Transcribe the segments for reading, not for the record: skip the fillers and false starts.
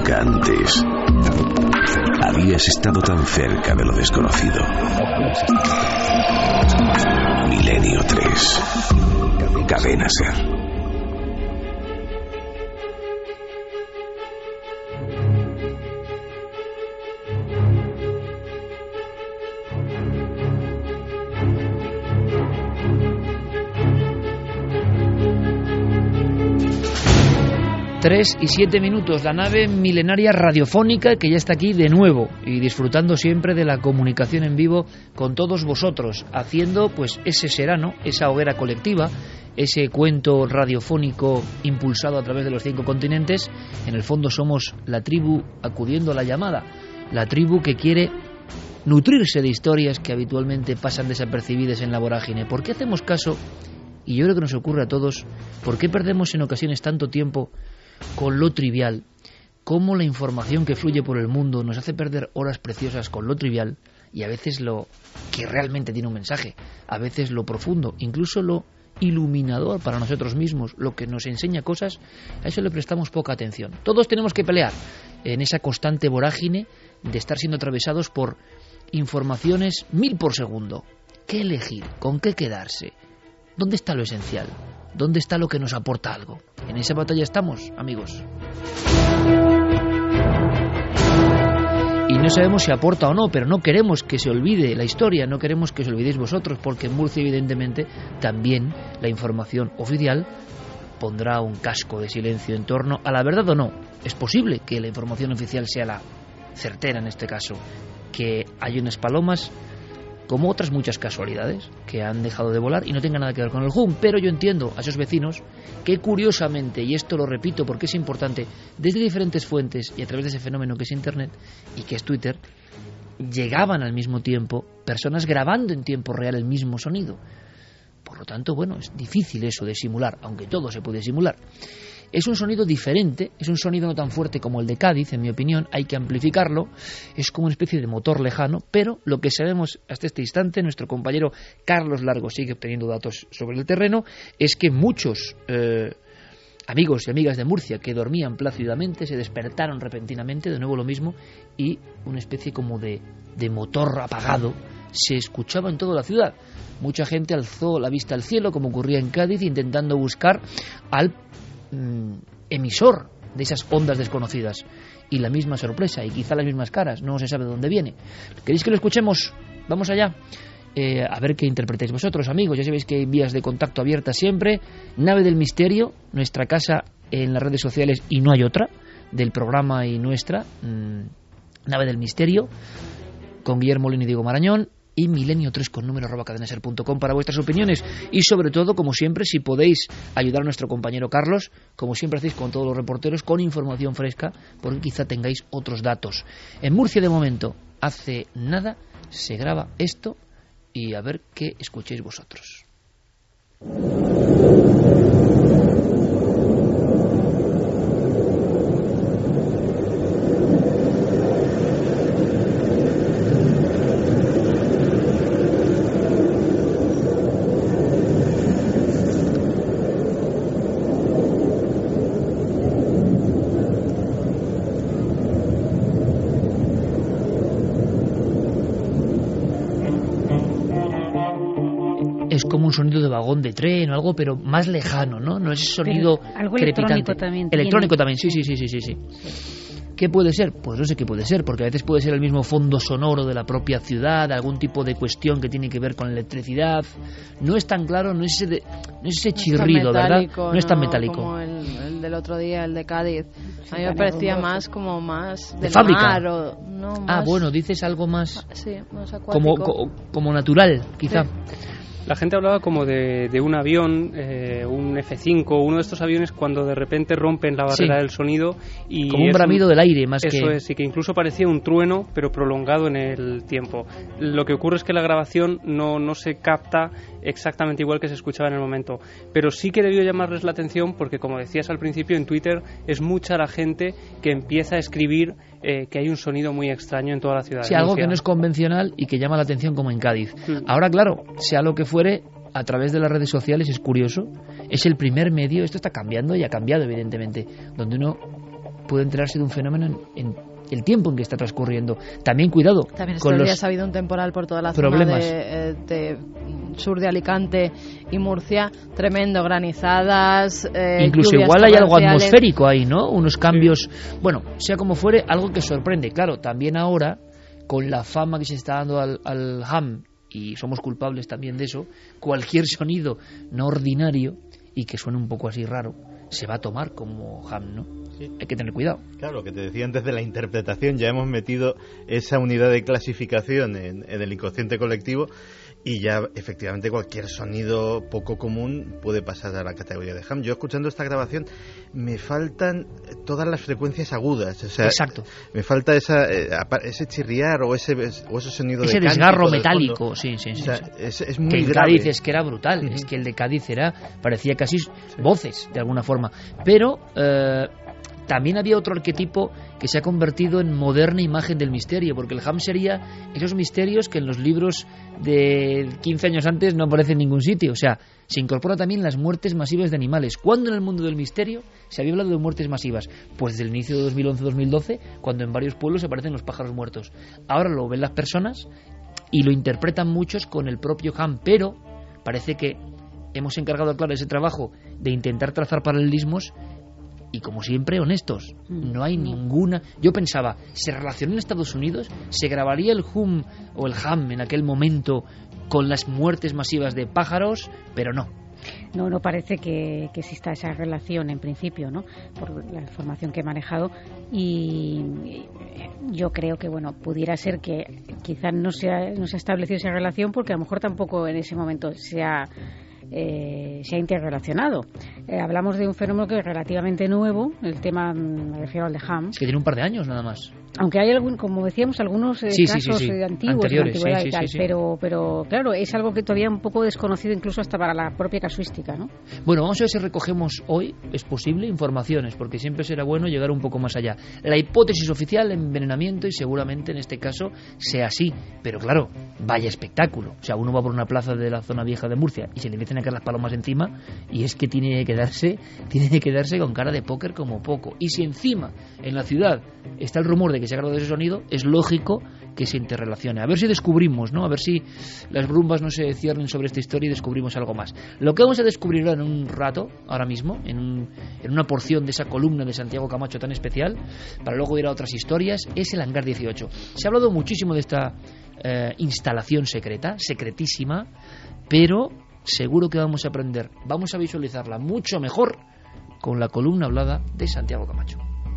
nunca antes habías estado tan cerca de lo desconocido. Milenio 3. Cadena SER. Tres y 7 minutos, la nave milenaria radiofónica que ya está aquí de nuevo y disfrutando siempre de la comunicación en vivo con todos vosotros, haciendo pues ese serano, esa hoguera colectiva, ese cuento radiofónico impulsado a través de los 5 continentes. En el fondo somos la tribu acudiendo a la llamada, la tribu que quiere nutrirse de historias que habitualmente pasan desapercibidas en la vorágine. ¿Por qué hacemos caso? Y yo creo que nos ocurre a todos. ¿Por qué perdemos en ocasiones tanto tiempo con lo trivial? Cómo la información que fluye por el mundo nos hace perder horas preciosas con lo trivial, y a veces lo que realmente tiene un mensaje, a veces lo profundo, incluso lo iluminador para nosotros mismos, lo que nos enseña cosas, a eso le prestamos poca atención. Todos tenemos que pelear en esa constante vorágine de estar siendo atravesados por informaciones 1000 por segundo. ¿Qué elegir? ¿Con qué quedarse? ¿Dónde está lo esencial? ¿Dónde está lo que nos aporta algo? En esa batalla estamos, amigos. Y no sabemos si aporta o no, pero no queremos que se olvide la historia, no queremos que os olvidéis vosotros, porque en Murcia, evidentemente, también la información oficial pondrá un casco de silencio en torno a la verdad o no. Es posible que la información oficial sea la certera en este caso, que hay unas palomas, como otras muchas casualidades, que han dejado de volar y no tengan nada que ver con el HUM. Pero yo entiendo a esos vecinos que curiosamente, y esto lo repito porque es importante, desde diferentes fuentes y a través de ese fenómeno que es Internet y que es Twitter, llegaban al mismo tiempo personas grabando en tiempo real el mismo sonido. Por lo tanto, bueno, es difícil eso de simular, aunque todo se puede simular. Es un sonido diferente, es un sonido no tan fuerte como el de Cádiz, en mi opinión, hay que amplificarlo, es como una especie de motor lejano, pero lo que sabemos hasta este instante, nuestro compañero Carlos Largo sigue obteniendo datos sobre el terreno, es que muchos amigos y amigas de Murcia que dormían plácidamente se despertaron repentinamente, de nuevo lo mismo, y una especie como de motor apagado se escuchaba en toda la ciudad. Mucha gente alzó la vista al cielo, como ocurría en Cádiz, intentando buscar al emisor de esas ondas desconocidas, y la misma sorpresa y quizá las mismas caras, no se sabe de dónde viene. ¿Queréis que lo escuchemos? Vamos allá, a ver qué interpretáis vosotros, amigos. Ya sabéis que hay vías de contacto abiertas siempre. Nave del Misterio, nuestra casa en las redes sociales, y no hay otra, del programa y nuestra, Nave del Misterio, con Guillermo Molina y Diego Marañón, y milenio3 con número @cadenaser.com para vuestras opiniones. Y sobre todo, como siempre, si podéis ayudar a nuestro compañero Carlos, como siempre hacéis con todos los reporteros, con información fresca, porque quizá tengáis otros datos. En Murcia, de momento, hace nada se graba esto, y a ver qué escuchéis vosotros. Como un sonido de vagón de tren o algo, pero más lejano, ¿no? No es sonido algo crepitante. Electrónico también, sí. ¿Qué puede ser? Pues no sé qué puede ser, porque a veces puede ser el mismo fondo sonoro de la propia ciudad, algún tipo de cuestión que tiene que ver con la electricidad. No es tan claro, no es ese chirrido, ¿verdad? No es tan metálico. Como el del otro día, el de Cádiz. A mí me parecía más como más de fábrica. Mar, más... bueno, dices algo más, sí, más acuático. Como natural, quizá. Sí. La gente hablaba como de un avión, un F-5, uno de estos aviones cuando de repente rompen la barrera del sonido. Y como un bramido del aire, más eso que... Eso es, y que incluso parecía un trueno, pero prolongado en el tiempo. Lo que ocurre es que la grabación no se capta exactamente igual que se escuchaba en el momento. Pero sí que debió llamarles la atención porque, como decías al principio, en Twitter es mucha la gente que empieza a escribir que hay un sonido muy extraño en toda la ciudad. Sí, algo que no es convencional y que llama la atención, como en Cádiz. Ahora, claro, sea lo que fuere, a través de las redes sociales es curioso, es el primer medio, esto está cambiando y ha cambiado evidentemente, donde uno puede enterarse de un fenómeno en el tiempo en que está transcurriendo. También cuidado también con estos los días ha habido un temporal por toda la problemas. zona de sur de Alicante y Murcia, tremendo, granizadas, incluso lluvias igual hay algo torrenciales. atmosférico ahí, ¿no? Unos cambios, bueno, sea como fuere, algo que sorprende. Claro, también ahora, con la fama que se está dando al ham, y somos culpables también de eso, cualquier sonido no ordinario y que suene un poco así raro, se va a tomar como ham, ¿no? Sí. Hay que tener cuidado. Claro, lo que te decía antes de la interpretación, ya hemos metido esa unidad de clasificación en el inconsciente colectivo y ya efectivamente cualquier sonido poco común puede pasar a la categoría de ham. Yo escuchando esta grabación me faltan todas las frecuencias agudas, o sea, exacto. Me falta ese chirriar o ese sonido ese de desgarro cántico metálico, sí. O sea, es muy que en grave. Cádiz es que era brutal, es que el de Cádiz parecía casi voces de alguna forma, pero también había otro arquetipo que se ha convertido en moderna imagen del misterio, porque el ham sería esos misterios que en los libros de 15 años antes no aparecen en ningún sitio. O sea, se incorpora también las muertes masivas de animales. ¿Cuándo en el mundo del misterio se había hablado de muertes masivas? Pues desde el inicio de 2011-2012, cuando en varios pueblos aparecen los pájaros muertos. Ahora lo ven las personas y lo interpretan muchos con el propio ham, pero parece que hemos encargado, claro, ese trabajo de intentar trazar paralelismos. Y como siempre, honestos, no hay ninguna... Yo pensaba, ¿se relacionó en Estados Unidos? ¿Se grabaría el hum o el ham en aquel momento con las muertes masivas de pájaros? Pero no. No parece que exista esa relación en principio, ¿no? Por la información que he manejado, y yo creo que, bueno, pudiera ser que quizás no se ha establecido esa relación porque a lo mejor tampoco en ese momento se ha interrelacionado. Hablamos de un fenómeno que es relativamente nuevo, el tema, me refiero al de ham. Es que tiene un par de años nada más. Aunque hay como decíamos, algunos casos antiguos, anteriores, de y tal, pero claro, es algo que todavía un poco desconocido incluso hasta para la propia casuística, ¿no? Bueno, vamos a ver si recogemos hoy, es posible, informaciones, porque siempre será bueno llegar un poco más allá. La hipótesis oficial, envenenamiento, y seguramente en este caso sea así, pero claro, vaya espectáculo. O sea, uno va por una plaza de la zona vieja de Murcia y se le empiezan a caer las palomas encima, y es que tiene que quedarse con cara de póker como poco. Y si encima en la ciudad está el rumor de que se ha grabado ese sonido, es lógico que se interrelacione. A ver si descubrimos, ¿no? A ver si las brumbas no se cierren sobre esta historia y descubrimos algo más. Lo que vamos a descubrir en un rato, ahora mismo, en una porción de esa columna de Santiago Camacho tan especial, para luego ir a otras historias, es el Hangar 18. Se ha hablado muchísimo de esta instalación secreta, secretísima, pero seguro que vamos a aprender, vamos a visualizarla mucho mejor con la columna hablada de Santiago Camacho.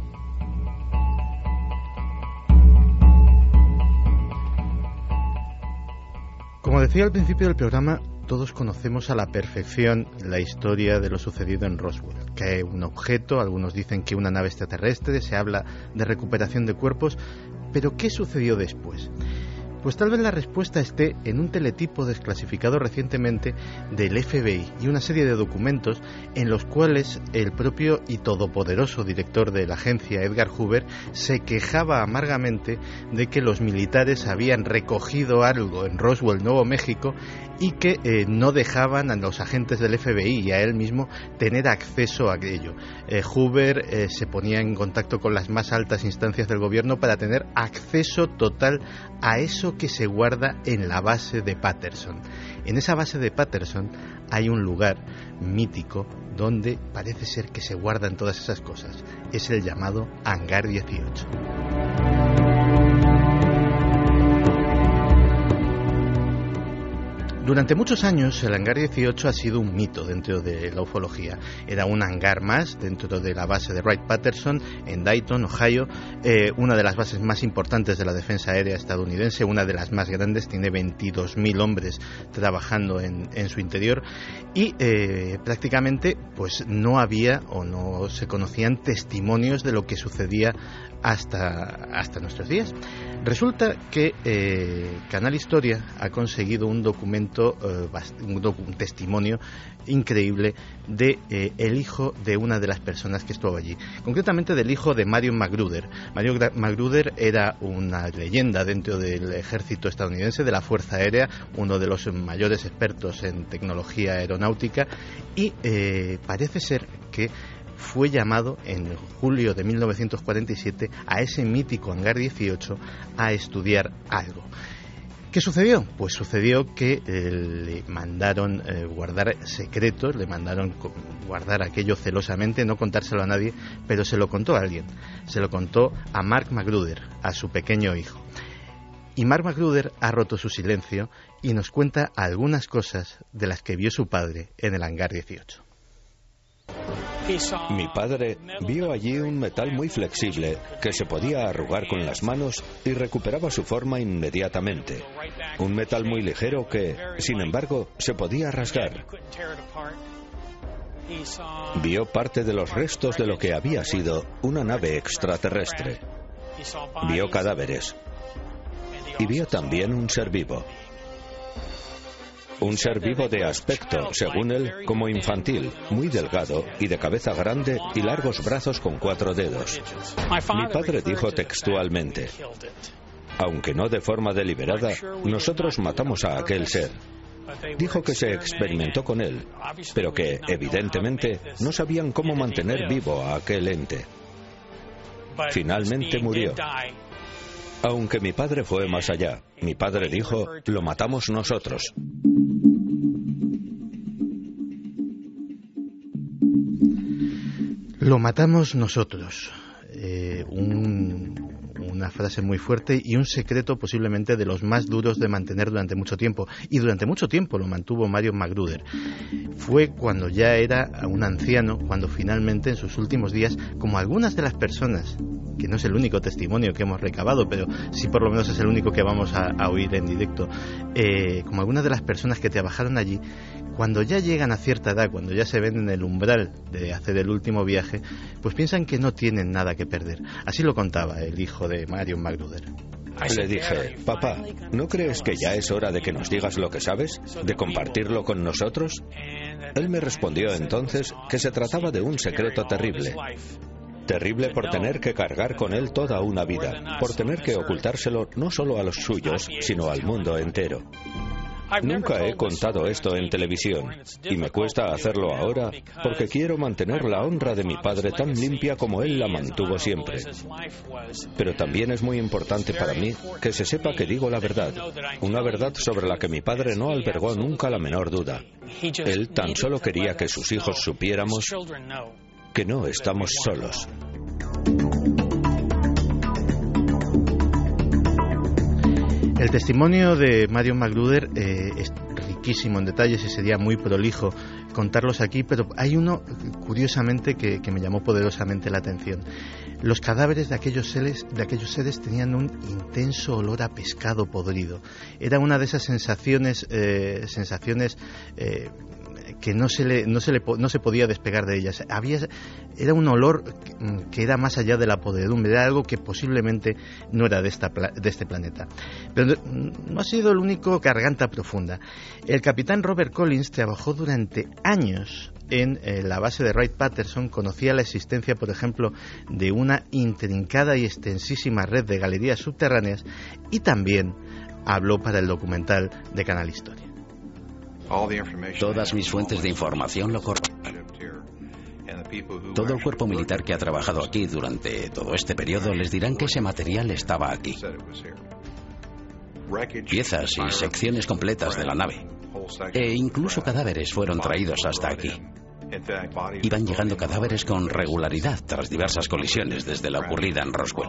Como decía al principio del programa, todos conocemos a la perfección la historia de lo sucedido en Roswell. Cae un objeto, algunos dicen que una nave extraterrestre, se habla de recuperación de cuerpos, pero ¿qué sucedió después? Pues tal vez la respuesta esté en un teletipo desclasificado recientemente del FBI y una serie de documentos en los cuales el propio y todopoderoso director de la agencia, Edgar Hoover, se quejaba amargamente de que los militares habían recogido algo en Roswell, Nuevo México, y que no dejaban a los agentes del FBI y a él mismo tener acceso a aquello. Hoover se ponía en contacto con las más altas instancias del gobierno para tener acceso total a eso que se guarda en la base de Patterson. En esa base de Patterson hay un lugar mítico donde parece ser que se guardan todas esas cosas. Es el llamado Hangar 18. Durante muchos años el Hangar 18 ha sido un mito dentro de la ufología. Era un hangar más dentro de la base de Wright-Patterson en Dayton, Ohio, una de las bases más importantes de la defensa aérea estadounidense, una de las más grandes, tiene 22.000 hombres trabajando en su interior y prácticamente pues no había o no se conocían testimonios de lo que sucedía hasta nuestros días. Resulta que Canal Historia ha conseguido un documento, un testimonio increíble de el hijo de una de las personas que estuvo allí, concretamente del hijo de Marion Magruder. Marion Magruder era una leyenda dentro del ejército estadounidense, de la Fuerza Aérea, uno de los mayores expertos en tecnología aeronáutica, y parece ser que fue llamado en julio de 1947 a ese mítico hangar 18 a estudiar algo. ¿Qué sucedió? Pues sucedió que le mandaron guardar secretos, le mandaron guardar aquello celosamente, no contárselo a nadie, pero se lo contó a alguien. Se lo contó a Mark Magruder, a su pequeño hijo. Y Mark Magruder ha roto su silencio y nos cuenta algunas cosas de las que vio su padre en el hangar 18. Mi padre vio allí un metal muy flexible que se podía arrugar con las manos y recuperaba su forma inmediatamente. Un metal muy ligero que, sin embargo, se podía rasgar. Vio parte de los restos de lo que había sido una nave extraterrestre. Vio cadáveres. Y vio también un ser vivo. Un ser vivo de aspecto, según él, como infantil, muy delgado y de cabeza grande y largos brazos con 4 dedos. Mi padre dijo textualmente: aunque no de forma deliberada, nosotros matamos a aquel ser. Dijo que se experimentó con él, pero que, evidentemente, no sabían cómo mantener vivo a aquel ente. Finalmente murió. Aunque mi padre fue más allá. Mi padre dijo: lo matamos nosotros. Lo matamos nosotros. Una frase muy fuerte y un secreto posiblemente de los más duros de mantener durante mucho tiempo. Y durante mucho tiempo lo mantuvo Marion Magruder. Fue cuando ya era un anciano, cuando finalmente en sus últimos días, como algunas de las personas, que no es el único testimonio que hemos recabado, pero sí por lo menos es el único que vamos a oír en directo, como algunas de las personas que trabajaron allí, cuando ya llegan a cierta edad, cuando ya se ven en el umbral de hacer el último viaje, pues piensan que no tienen nada que perder. Así lo contaba el hijo de Marion Magruder. Le dije: papá, ¿no crees que ya es hora de que nos digas lo que sabes? ¿De compartirlo con nosotros? Él me respondió entonces que se trataba de un secreto terrible. Terrible por tener que cargar con él toda una vida, por tener que ocultárselo no solo a los suyos, sino al mundo entero. Nunca he contado esto en televisión y me cuesta hacerlo ahora porque quiero mantener la honra de mi padre tan limpia como él la mantuvo siempre. Pero también es muy importante para mí que se sepa que digo la verdad, una verdad sobre la que mi padre no albergó nunca la menor duda. Él tan solo quería que sus hijos supiéramos que no estamos solos. El testimonio de Marion Magruder es riquísimo en detalles y sería muy prolijo contarlos aquí, pero hay uno, curiosamente, que me llamó poderosamente la atención. Los cadáveres de aquellos seres tenían un intenso olor a pescado podrido. Era una de esas sensaciones que no se podía despegar de ellas. Era un olor que era más allá de la podredumbre, era algo que posiblemente no era de este planeta. Pero no ha sido el único garganta profunda. El capitán Robert Collins trabajó durante años en la base de Wright-Patterson, conocía la existencia, por ejemplo, de una intrincada y extensísima red de galerías subterráneas y también habló para el documental de Canal Historia. Todas mis fuentes de información lo corroboran. Todo el cuerpo militar que ha trabajado aquí durante todo este periodo les dirán que ese material estaba aquí. Piezas y secciones completas de la nave. E incluso cadáveres fueron traídos hasta aquí. Iban llegando cadáveres con regularidad tras diversas colisiones desde la ocurrida en Roswell.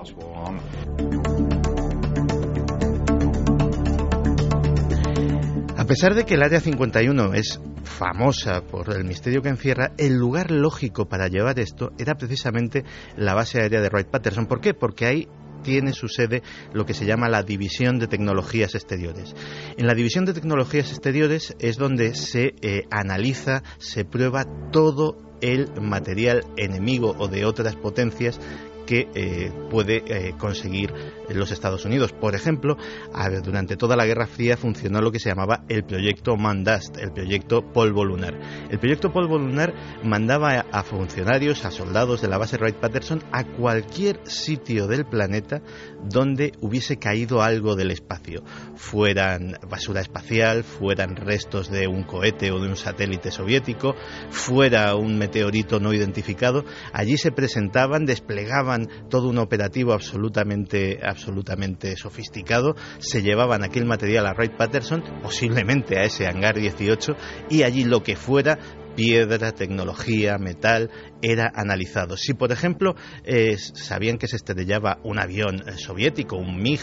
A pesar de que el Área 51 es famosa por el misterio que encierra, el lugar lógico para llevar esto era precisamente la base aérea de Wright-Patterson. ¿Por qué? Porque ahí tiene su sede lo que se llama la División de Tecnologías Exteriores. En la División de Tecnologías Exteriores es donde se analiza, se prueba todo el material enemigo o de otras potencias que puede conseguir los Estados Unidos. Por ejemplo, durante toda la Guerra Fría funcionó lo que se llamaba el proyecto Moondust, el proyecto Polvo Lunar. El proyecto Polvo Lunar mandaba a funcionarios, a soldados de la base Wright-Patterson a cualquier sitio del planeta donde hubiese caído algo del espacio, fueran basura espacial, fueran restos de un cohete o de un satélite soviético, fuera un meteorito no identificado. Allí se presentaban, desplegaban todo un operativo absolutamente sofisticado, se llevaban aquel material a Wright-Patterson, posiblemente a ese hangar 18, y allí lo que fuera, piedra, tecnología, metal, era analizado. Si, por ejemplo, sabían que se estrellaba un avión soviético, un MiG,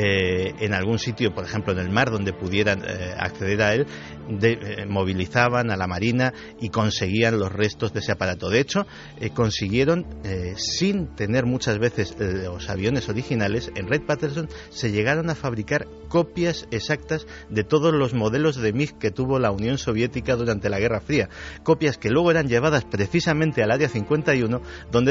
en algún sitio, por ejemplo, en el mar, donde pudieran acceder a él, movilizaban a la Marina y conseguían los restos de ese aparato. De hecho, consiguieron, sin tener muchas veces los aviones originales, en Wright-Patterson se llegaron a fabricar copias exactas de todos los modelos de MiG que tuvo la Unión Soviética durante la Guerra Fría. Copias que luego eran llevadas precisamente al Área 51, donde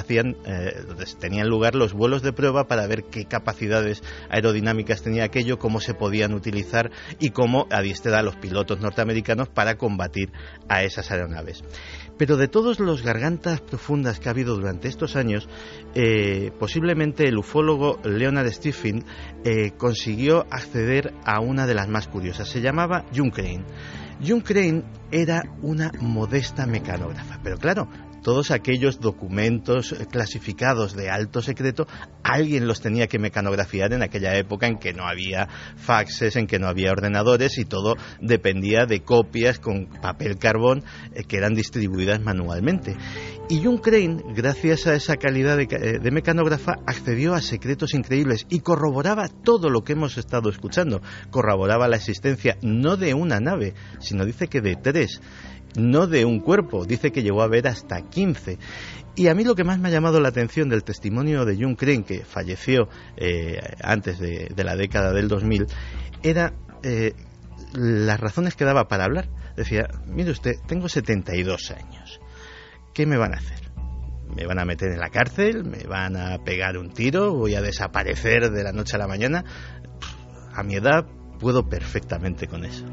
donde tenían lugar los vuelos de prueba para ver qué capacidades aerodinámicas tenía aquello, cómo se podían utilizar y cómo adiestrar a los pilotos norteamericanos para combatir a esas aeronaves. Pero de todos los gargantas profundas que ha habido durante estos años, posiblemente el ufólogo Leonard Stephen consiguió acceder a una de las más curiosas. Se llamaba June Crane. June Crane era una modesta mecanógrafa, pero claro, todos aquellos documentos clasificados de alto secreto, alguien los tenía que mecanografiar en aquella época en que no había faxes, en que no había ordenadores y todo dependía de copias con papel carbón que eran distribuidas manualmente. Y June Crane, gracias a esa calidad de mecanógrafa, accedió a secretos increíbles y corroboraba todo lo que hemos estado escuchando. Corroboraba la existencia no de una nave, sino dice que de 3. No de un cuerpo, dice que llegó a ver hasta 15. Y a mí lo que más me ha llamado la atención del testimonio de June Crane, que falleció antes de la década del 2000, era las razones que daba para hablar. Decía, mire usted, tengo 72 años, ¿qué me van a hacer? ¿Me van a meter en la cárcel? ¿Me van a pegar un tiro? ¿Voy a desaparecer de la noche a la mañana? A mi edad puedo perfectamente con eso.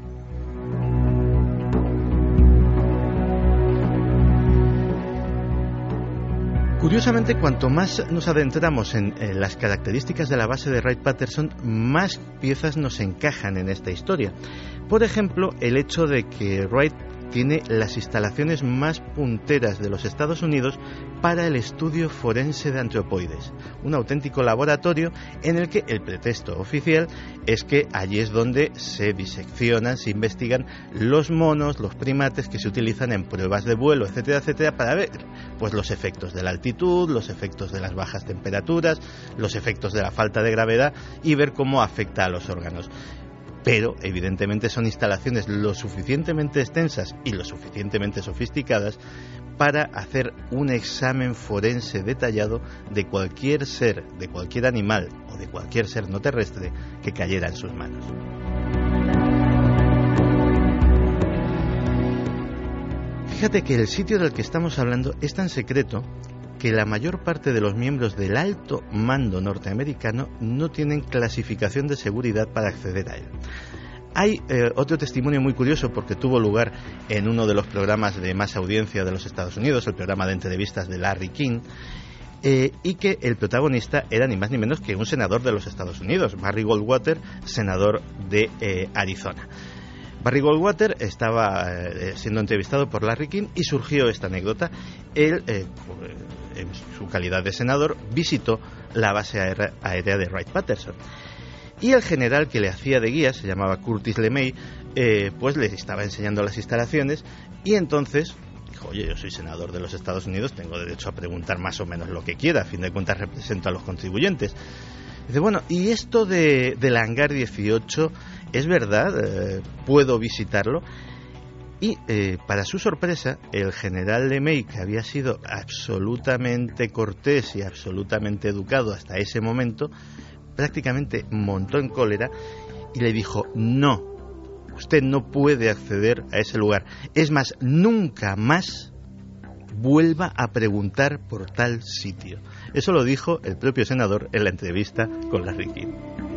Curiosamente, cuanto más nos adentramos en las características de la base de Wright-Patterson, más piezas nos encajan en esta historia. Por ejemplo, el hecho de que Wright tiene las instalaciones más punteras de los Estados Unidos para el estudio forense de antropoides, un auténtico laboratorio en el que el pretexto oficial es que allí es donde se diseccionan, se investigan los monos, los primates que se utilizan en pruebas de vuelo, etcétera, etcétera, para ver pues los efectos de la altitud, los efectos de las bajas temperaturas, los efectos de la falta de gravedad y ver cómo afecta a los órganos. Pero, evidentemente, son instalaciones lo suficientemente extensas y lo suficientemente sofisticadas para hacer un examen forense detallado de cualquier ser, de cualquier animal o de cualquier ser no terrestre que cayera en sus manos. Fíjate que el sitio del que estamos hablando es tan secreto que la mayor parte de los miembros del alto mando norteamericano no tienen clasificación de seguridad para acceder a él. Hay otro testimonio muy curioso porque tuvo lugar en uno de los programas de más audiencia de los Estados Unidos, el programa de entrevistas de Larry King, y que el protagonista era ni más ni menos que un senador de los Estados Unidos, Barry Goldwater, senador de Arizona. Barry Goldwater estaba siendo entrevistado por Larry King y surgió esta anécdota. Él, en su calidad de senador, visitó la base aérea de Wright-Patterson. Y el general que le hacía de guía, se llamaba Curtis LeMay, pues le estaba enseñando las instalaciones y entonces dijo, oye, yo soy senador de los Estados Unidos, tengo derecho a preguntar más o menos lo que quiera, a fin de cuentas represento a los contribuyentes. Dice, bueno, ¿y esto del hangar 18 es verdad? ¿Puedo visitarlo? Y para su sorpresa, el general LeMay, que había sido absolutamente cortés y absolutamente educado hasta ese momento, prácticamente montó en cólera y le dijo, no, usted no puede acceder a ese lugar. Es más, nunca más vuelva a preguntar por tal sitio. Eso lo dijo el propio senador en la entrevista con Larry King.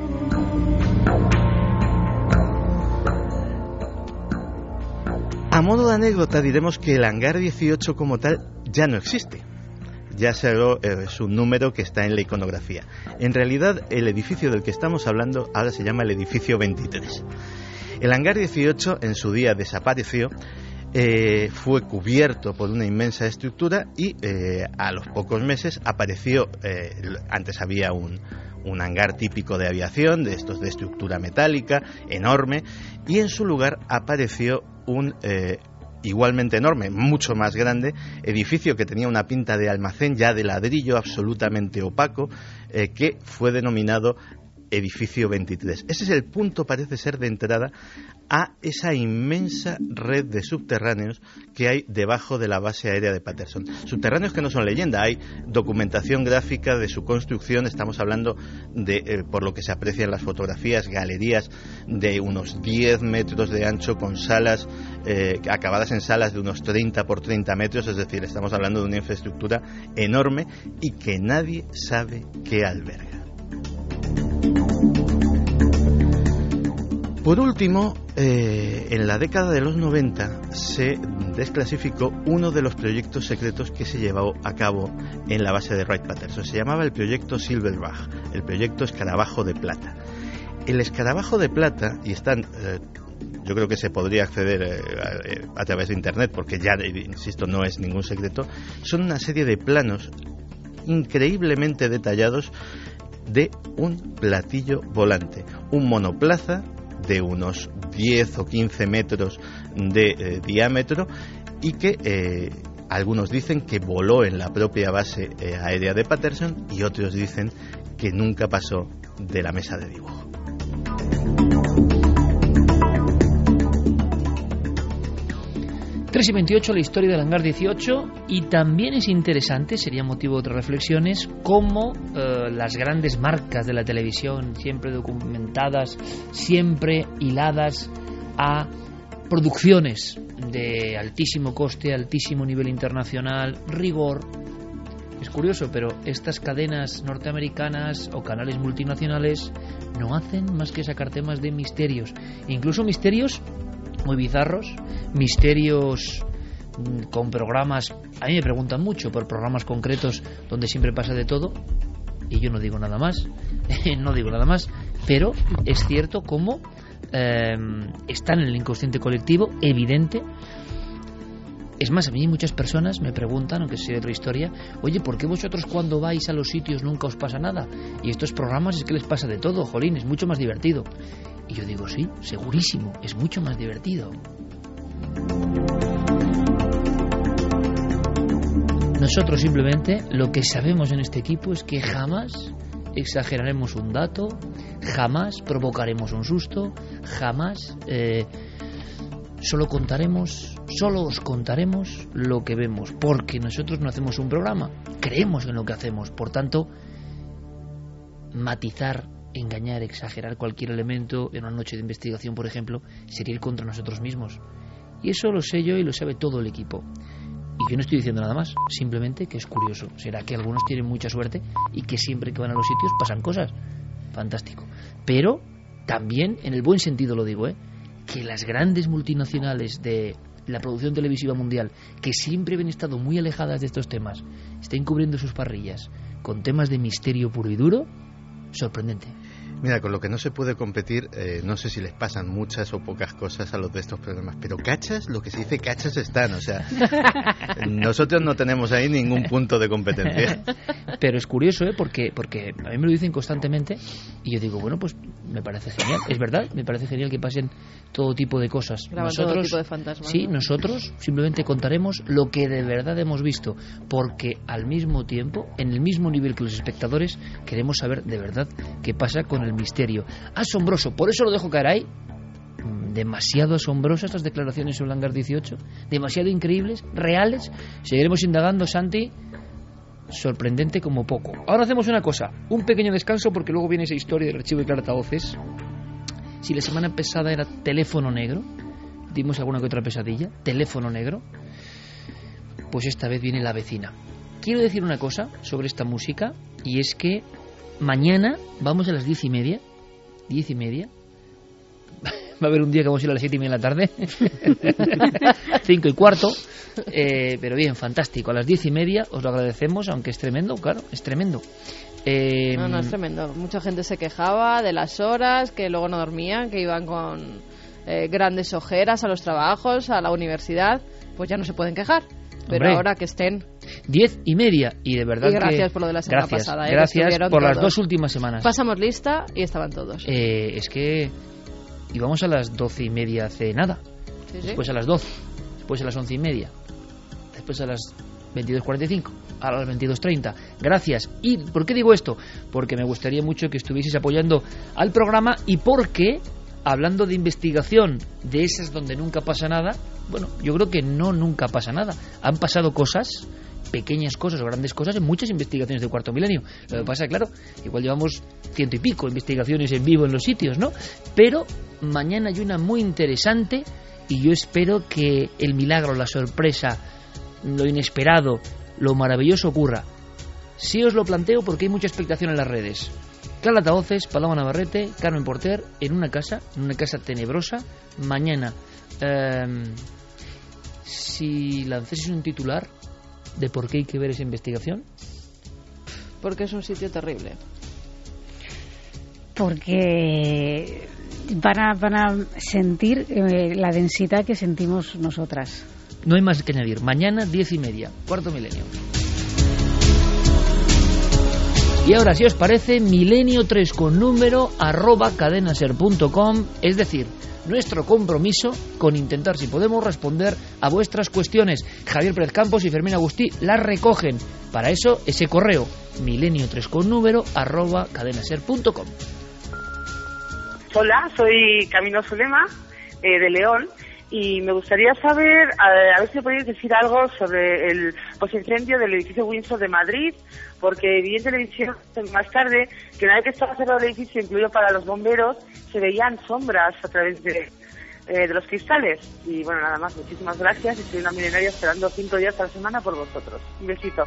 A modo de anécdota diremos que el hangar 18 como tal ya no existe. Ya solo es un número que está en la iconografía. En realidad, el edificio del que estamos hablando ahora se llama el edificio 23. El hangar 18 en su día desapareció, fue cubierto por una inmensa estructura y a los pocos meses apareció, antes había un hangar típico de aviación, de estos de estructura metálica, enorme, y en su lugar apareció un igualmente enorme, mucho más grande, edificio que tenía una pinta de almacén ya de ladrillo absolutamente opaco, que fue denominado Edificio 23. Ese es el punto, parece ser, de entrada a esa inmensa red de subterráneos que hay debajo de la base aérea de Patterson. Subterráneos que no son leyenda, hay documentación gráfica de su construcción. Estamos hablando de, por lo que se aprecia en las fotografías, galerías de unos 10 metros de ancho con salas acabadas en salas de unos 30 por 30 metros, es decir, estamos hablando de una infraestructura enorme y que nadie sabe qué alberga. Por último, en la década de los 90 se desclasificó uno de los proyectos secretos que se llevó a cabo en la base de Wright-Patterson. Se llamaba el proyecto Silverback, el proyecto Escarabajo de Plata. El Escarabajo de Plata, y están, yo creo que se podría acceder a través de Internet, porque ya, insisto, no es ningún secreto, son una serie de planos increíblemente detallados de un platillo volante, un monoplaza de unos 10 o 15 metros de diámetro y que algunos dicen que voló en la propia base aérea de Patterson y otros dicen que nunca pasó de la mesa de dibujo. Tres y 28, la historia del hangar 18, y también es interesante, sería motivo de otras reflexiones, cómo las grandes marcas de la televisión, siempre documentadas, siempre hiladas a producciones de altísimo coste, altísimo nivel internacional, rigor. Es curioso, pero estas cadenas norteamericanas o canales multinacionales no hacen más que sacar temas de misterios, incluso misterios muy bizarros, misterios con programas. A mí me preguntan mucho por programas concretos donde siempre pasa de todo y yo no digo nada más pero es cierto como están en el inconsciente colectivo, evidente. Es más, a mí muchas personas me preguntan, aunque sea otra historia, oye, ¿por qué vosotros cuando vais a los sitios nunca os pasa nada? Y estos programas es que les pasa de todo, jolín, es mucho más divertido. Y yo digo, sí, segurísimo, es mucho más divertido. Nosotros simplemente lo que sabemos en este equipo es que jamás exageraremos un dato, jamás provocaremos un susto, jamás solo os contaremos lo que vemos, porque nosotros no hacemos un programa, creemos en lo que hacemos, por tanto, matizar, engañar, exagerar cualquier elemento en una noche de investigación, por ejemplo, sería ir contra nosotros mismos. Y eso lo sé yo y lo sabe todo el equipo. Y yo no estoy diciendo nada más, simplemente que es curioso. Será que algunos tienen mucha suerte y que siempre que van a los sitios pasan cosas. Fantástico. Pero también, en el buen sentido lo digo, que las grandes multinacionales de la producción televisiva mundial, que siempre habían estado muy alejadas de estos temas, estén cubriendo sus parrillas con temas de misterio puro y duro, sorprendente. Mira, con lo que no se puede competir, no sé si les pasan muchas o pocas cosas a los de estos programas, pero cachas, lo que se dice cachas están, o sea, nosotros no tenemos ahí ningún punto de competencia. Pero es curioso, porque a mí me lo dicen constantemente y yo digo, bueno, pues me parece genial, es verdad, me parece genial que pasen todo tipo de cosas. Nosotros, todo tipo de fantasmas, sí, ¿no? Nosotros simplemente contaremos lo que de verdad hemos visto, porque al mismo tiempo, en el mismo nivel que los espectadores, queremos saber de verdad qué pasa con el misterio. Asombroso, por eso lo dejo caer ahí. Demasiado asombrosas las declaraciones sobre el hangar 18, demasiado increíbles, reales. Seguiremos indagando, Santi. Sorprendente como poco. Ahora hacemos una cosa, un pequeño descanso, porque luego viene esa historia del archivo de altavoces. Si la semana pasada era teléfono negro, dimos alguna que otra pesadilla, teléfono negro, pues esta vez viene la vecina. quiero decir una cosa sobre esta música, y es que mañana vamos a las 10:30. 10:30. Va a haber un día que vamos a ir a las 7:30 de la tarde. 5:15. Pero bien, fantástico. A las 10:30 os lo agradecemos, aunque es tremendo, claro, es tremendo. No, es tremendo. Mucha gente se quejaba de las horas, que luego no dormían, que iban con grandes ojeras a los trabajos, a la universidad. Pues ya no se pueden quejar. Pero Hombre, ahora que estén 10:30, y de verdad y gracias que, por lo de la semana pasada. Gracias por todos. las 2 últimas semanas. Pasamos lista y estaban todos. Es que íbamos a las 12:30 hace nada. Sí. Después a las 12, después a las 11:30, después a las 22:45, a las 22:30. Gracias. ¿Y por qué digo esto? Porque me gustaría mucho que estuvieseis apoyando al programa, y porque, hablando de investigación, de esas donde nunca pasa nada, bueno, yo creo que nunca pasa nada. Han pasado cosas, pequeñas cosas o grandes cosas, en muchas investigaciones de Cuarto Milenio. Lo que pasa, claro, igual llevamos 100 y pico investigaciones en vivo en los sitios, ¿no? Pero mañana hay una muy interesante, y yo espero que el milagro, la sorpresa, lo inesperado, lo maravilloso ocurra. Sí os lo planteo porque hay mucha expectación en las redes. Clara Altavoces, Paloma Navarrete, Carmen Porter, en una casa tenebrosa, mañana. Si lanzases un titular de por qué hay que ver esa investigación. Porque es un sitio terrible. Porque van a sentir la densidad que sentimos nosotras. No hay más que añadir. Mañana 10:30, Cuarto Milenio. Y ahora, si os parece, milenio3 con número @cadenaser.com, es decir, nuestro compromiso con intentar, si podemos, responder a vuestras cuestiones. Javier Pérez Campos y Fermín Agustí las recogen. Para eso, ese correo, milenio3 con número @cadenaser.com. Hola, soy Camilo Zulema, de León, y me gustaría saber, a ver si me podéis decir algo sobre el incendio del edificio Windsor de Madrid, porque vi en televisión más tarde que una vez que estaba cerrado el edificio, incluido para los bomberos, se veían sombras a través de los cristales. Y bueno, nada más, muchísimas gracias, y soy una milenaria esperando 5 días a la semana por vosotros. Un besito.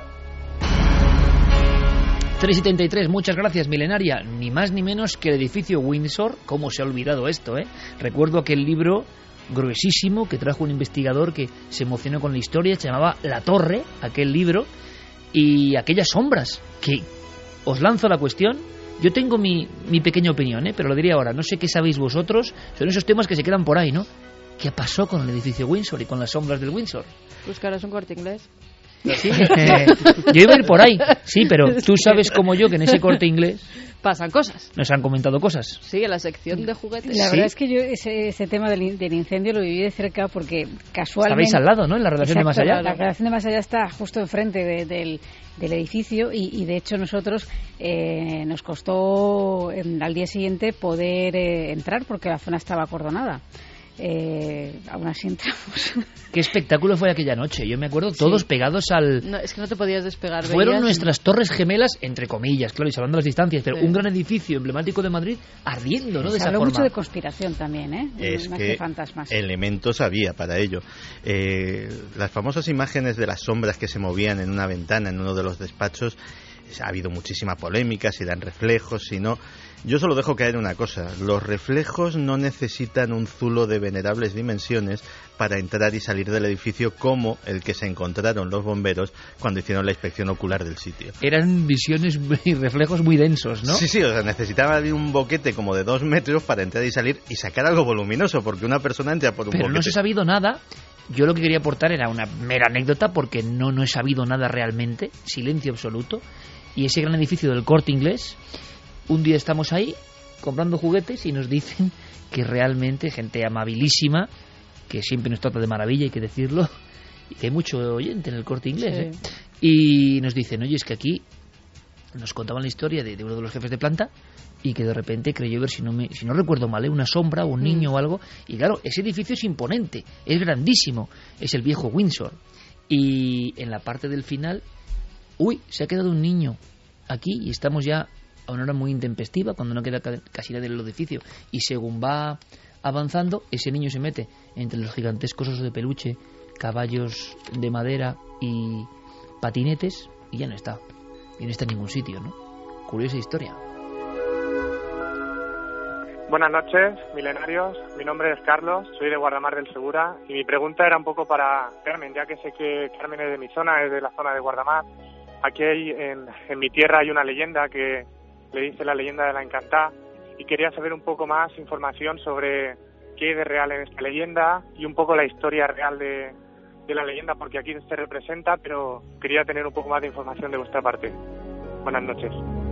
3:73, muchas gracias, milenaria. Ni más ni menos que el edificio Windsor. ¿Cómo se ha olvidado esto, eh? Recuerdo aquel libro gruesísimo que trajo un investigador que se emocionó con la historia, se llamaba La Torre, aquel libro, y aquellas sombras, que os lanzo la cuestión. Yo tengo mi pequeña opinión, pero lo diré ahora. No sé qué sabéis vosotros. Son esos temas que se quedan por ahí, ¿no? ¿Qué pasó con el edificio Windsor y con las sombras del Windsor? ¿Buscarás un Corte Inglés? Sí, yo iba a ir por ahí, sí, pero tú sabes como yo que en ese Corte Inglés pasan cosas. Nos han comentado cosas. Sí, en la sección de juguetes. La verdad es que yo ese tema del incendio lo viví de cerca porque casualmente... Estabais al lado, ¿no? En la redacción de Más Allá. La redacción de Más Allá está justo enfrente del edificio y de hecho nosotros nos costó al día siguiente poder entrar porque la zona estaba acordonada. Aún así entramos. Qué espectáculo fue aquella noche. Yo me acuerdo, todos pegados al... No, es que no te podías despegar. Fueron nuestras torres gemelas, entre comillas, claro, y salvando las distancias, pero un gran edificio emblemático de Madrid ardiendo, ¿no? De esa forma. forma. Mucho de conspiración también, ¿eh? Es más que fantasmas. Elementos había para ello. Las famosas imágenes de las sombras que se movían en una ventana en uno de los despachos, ha habido muchísima polémica, si dan reflejos, si no. Yo solo dejo caer una cosa: los reflejos no necesitan un zulo de venerables dimensiones para entrar y salir del edificio, como el que se encontraron los bomberos cuando hicieron la inspección ocular del sitio. Eran visiones y reflejos muy densos, ¿no? Sí, o sea, necesitaba un boquete como de 2 metros para entrar y salir y sacar algo voluminoso, porque una persona entra por un boquete. Pero no se ha sabido nada. Yo lo que quería aportar era una mera anécdota, porque no he sabido nada realmente, silencio absoluto. Y ese gran edificio del Corte Inglés, un día estamos ahí comprando juguetes y nos dicen que realmente gente amabilísima, que siempre nos trata de maravilla, hay que decirlo, y que hay mucho oyente en el Corte Inglés, sí. Y nos dicen, oye, es que aquí nos contaban la historia de uno de los jefes de planta, y que de repente creyó ver, si no recuerdo mal, una sombra o un niño o algo. Y claro, ese edificio es imponente, es grandísimo, es el viejo Windsor, y en la parte del final, se ha quedado un niño aquí, y estamos ya a una hora muy intempestiva, cuando no queda casi nadie en el edificio, y según va avanzando, ese niño se mete entre los gigantescos osos de peluche, caballos de madera y patinetes, y ya no está. Y no está en ningún sitio, ¿no? Curiosa historia. Buenas noches, milenarios. Mi nombre es Carlos, soy de Guardamar del Segura y mi pregunta era un poco para Carmen, ya que sé que Carmen es de mi zona, es de la zona de Guardamar. Aquí en mi tierra hay una leyenda que le dice la leyenda de la Encantá y quería saber un poco más información sobre qué hay de real en esta leyenda y un poco la historia real de la leyenda, porque aquí se representa, pero quería tener un poco más de información de vuestra parte. Buenas noches.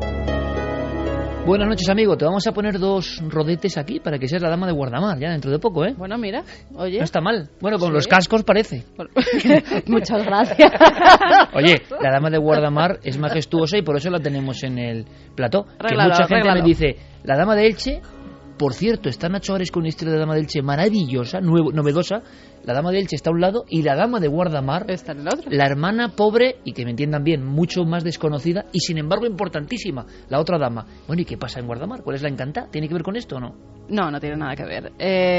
Buenas noches, amigo. Te vamos a poner 2 rodetes aquí para que seas la dama de Guardamar, ya dentro de poco, ¿eh? Bueno, mira, oye. No está mal. Bueno, con los cascos parece. Muchas gracias. Oye, la dama de Guardamar es majestuosa y por eso la tenemos en el plató. Que mucha gente me dice, la dama de Elche, por cierto, está Nacho Ares con una historia de la dama de Elche maravillosa, novedosa. La dama de Elche está a un lado y la dama de Guardamar está en el otro. La hermana pobre, y que me entiendan bien, mucho más desconocida y sin embargo importantísima, la otra dama. Bueno, ¿y qué pasa en Guardamar? ¿Cuál es la Encantá? ¿Tiene que ver con esto o no? No, no tiene nada que ver.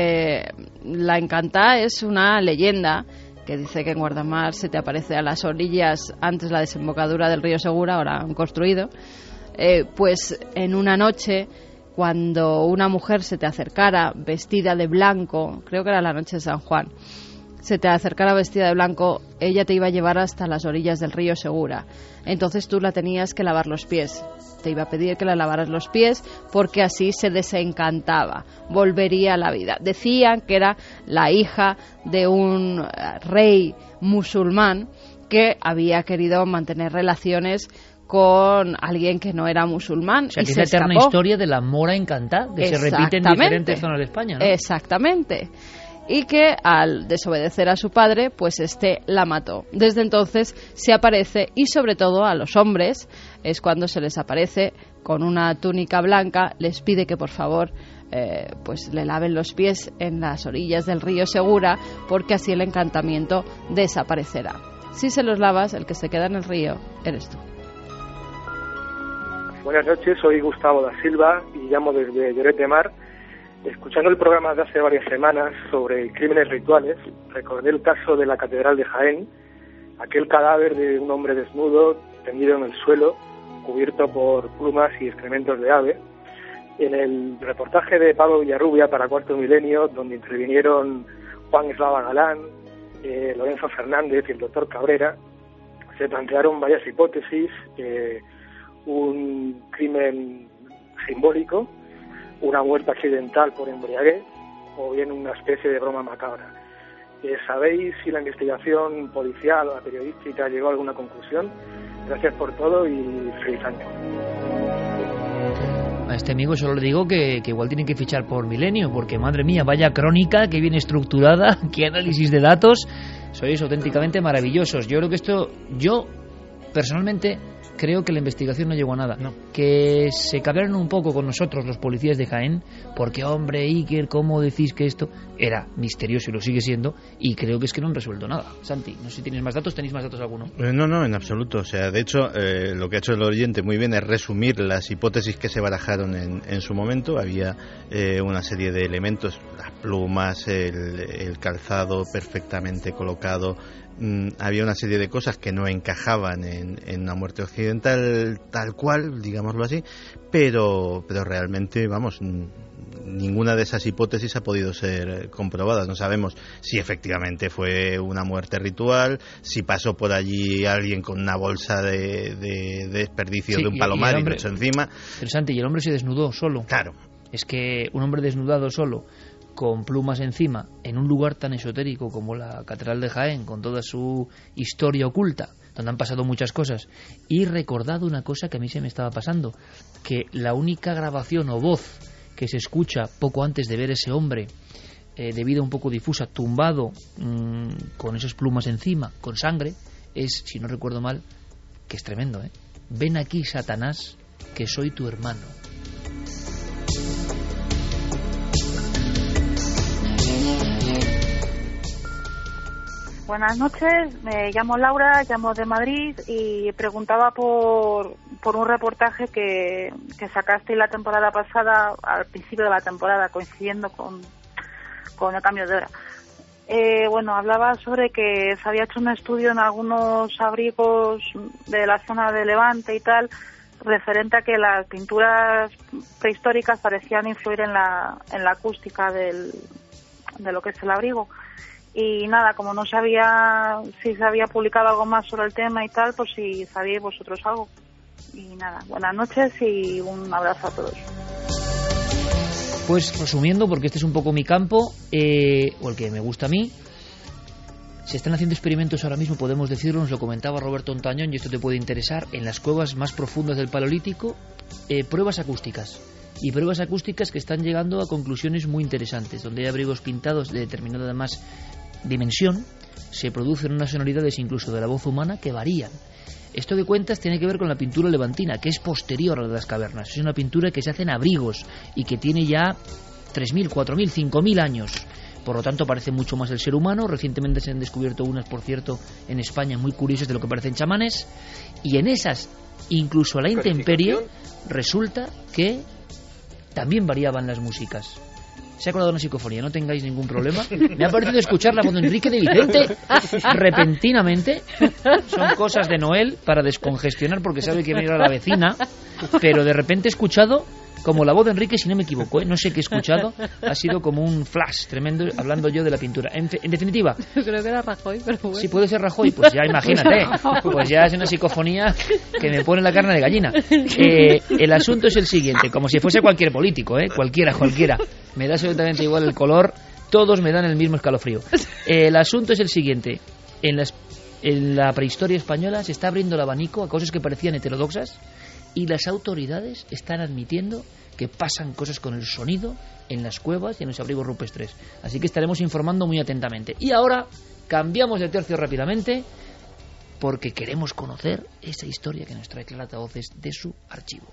La Encantá es una leyenda que dice que en Guardamar se te aparece a las orillas, antes la desembocadura del río Segura, ahora han construido, pues en una noche, cuando una mujer se te acercara vestida de blanco, creo que era la noche de San Juan, se te acercara vestida de blanco, ella te iba a llevar hasta las orillas del río Segura. Entonces tú la tenías que lavar los pies. Te iba a pedir que la lavaras los pies porque así se desencantaba, volvería a la vida. Decían que era la hija de un rey musulmán que había querido mantener relaciones con alguien que no era musulmán. O sea, y que se es la eterna historia de la mora encantada, que se repite en diferentes zonas de España, ¿no? Exactamente. Y que al desobedecer a su padre, pues la mató. Desde entonces se aparece, y sobre todo a los hombres, es cuando se les aparece con una túnica blanca, les pide que por favor pues le laven los pies en las orillas del río Segura, porque así el encantamiento desaparecerá. Si se los lavas, el que se queda en el río eres tú. Buenas noches, soy Gustavo da Silva y llamo desde Lloret de Mar. Escuchando el programa de hace varias semanas sobre crímenes rituales, recordé el caso de la Catedral de Jaén, aquel cadáver de un hombre desnudo, tendido en el suelo, cubierto por plumas y excrementos de ave. En el reportaje de Pablo Villarrubia para Cuarto Milenio, donde intervinieron Juan Eslava Galán, Lorenzo Fernández y el doctor Cabrera, se plantearon varias hipótesis, un crimen simbólico, una muerte accidental por embriaguez o bien una especie de broma macabra. ¿Sabéis si la investigación policial o la periodística llegó a alguna conclusión? Gracias por todo y feliz año. A este amigo solo le digo que igual tienen que fichar por Milenio, porque madre mía, vaya crónica, que bien estructurada, qué análisis de datos, sois auténticamente maravillosos. Yo creo que yo personalmente creo que la investigación no llegó a nada. No. Que se cabrearon un poco con nosotros los policías de Jaén, porque hombre, Iker, ¿cómo decís que esto era misterioso y lo sigue siendo? Y creo que es que no han resuelto nada. Santi, no sé si tienes más datos, ¿tenéis más datos alguno? No, en absoluto. O sea, de hecho, lo que ha hecho el oyente muy bien es resumir las hipótesis que se barajaron en su momento. Había una serie de elementos, las plumas, el calzado perfectamente colocado. Había una serie de cosas que no encajaban en una muerte occidental tal cual, digámoslo así, pero realmente, vamos, ninguna de esas hipótesis ha podido ser comprobada. No sabemos si efectivamente fue una muerte ritual, si pasó por allí alguien con una bolsa de desperdicio de un palomar y lo echó encima. Interesante, y el hombre se desnudó solo. Claro. Es que un hombre desnudado solo, con plumas encima, en un lugar tan esotérico como la Catedral de Jaén, con toda su historia oculta, donde han pasado muchas cosas, y recordado una cosa que a mí se me estaba pasando, que la única grabación o voz que se escucha poco antes de ver ese hombre, de vida un poco difusa, tumbado, con esas plumas encima, con sangre, es, si no recuerdo mal, que es tremendo, ¿eh? Ven aquí, Satanás, que soy tu hermano. Buenas noches, me llamo Laura, llamo de Madrid y preguntaba por un reportaje que sacaste la temporada pasada, al principio de la temporada, coincidiendo con el cambio de hora. Bueno, hablaba sobre que se había hecho un estudio en algunos abrigos de la zona de Levante y tal, referente a que las pinturas prehistóricas parecían influir en la acústica de lo que es el abrigo. Y nada, como no sabía si se había publicado algo más sobre el tema y tal, pues si sabíais vosotros algo. Y nada, buenas noches y un abrazo a todos. Pues resumiendo, porque este es un poco mi campo, o el que me gusta a mí, se están haciendo experimentos ahora mismo, podemos decirlo, nos lo comentaba Roberto Ontañón, y esto te puede interesar, en las cuevas más profundas del Paleolítico, pruebas acústicas. Y pruebas acústicas que están llegando a conclusiones muy interesantes, donde hay abrigos pintados de determinada además dimensión, se producen unas sonoridades incluso de la voz humana que varían. Esto que cuentas tiene que ver con la pintura levantina, que es posterior a la de las cavernas. Es una pintura que se hace en abrigos y que tiene ya 3.000, 4.000, 5.000 años. Por lo tanto, parece mucho más el ser humano. Recientemente se han descubierto unas, por cierto, en España muy curiosas de lo que parecen chamanes. Y en esas, incluso a la intemperie, resulta que también variaban las músicas. Se ha colado una psicofonía, no tengáis ningún problema. Me ha parecido escuchar la voz de Enrique de Vicente repentinamente. Son cosas de Noel para descongestionar porque sabe que me irá la vecina. Pero de repente he escuchado como la voz de Enrique, si no me equivoco, no sé qué he escuchado. Ha sido como un flash tremendo hablando yo de la pintura. En definitiva, creo que era Rajoy, pero bueno. Si puede ser Rajoy, pues ya imagínate. Pues ya es una psicofonía que me pone la carne de gallina. El asunto es el siguiente, como si fuese cualquier político, cualquiera. Me da absolutamente igual el color, todos me dan el mismo escalofrío. El asunto es el siguiente, en la prehistoria española se está abriendo el abanico a cosas que parecían heterodoxas y las autoridades están admitiendo que pasan cosas con el sonido en las cuevas y en los abrigos rupestres. Así que estaremos informando muy atentamente. Y ahora cambiamos de tercio rápidamente porque queremos conocer esa historia que nos trae Clara Tavoces de su archivo.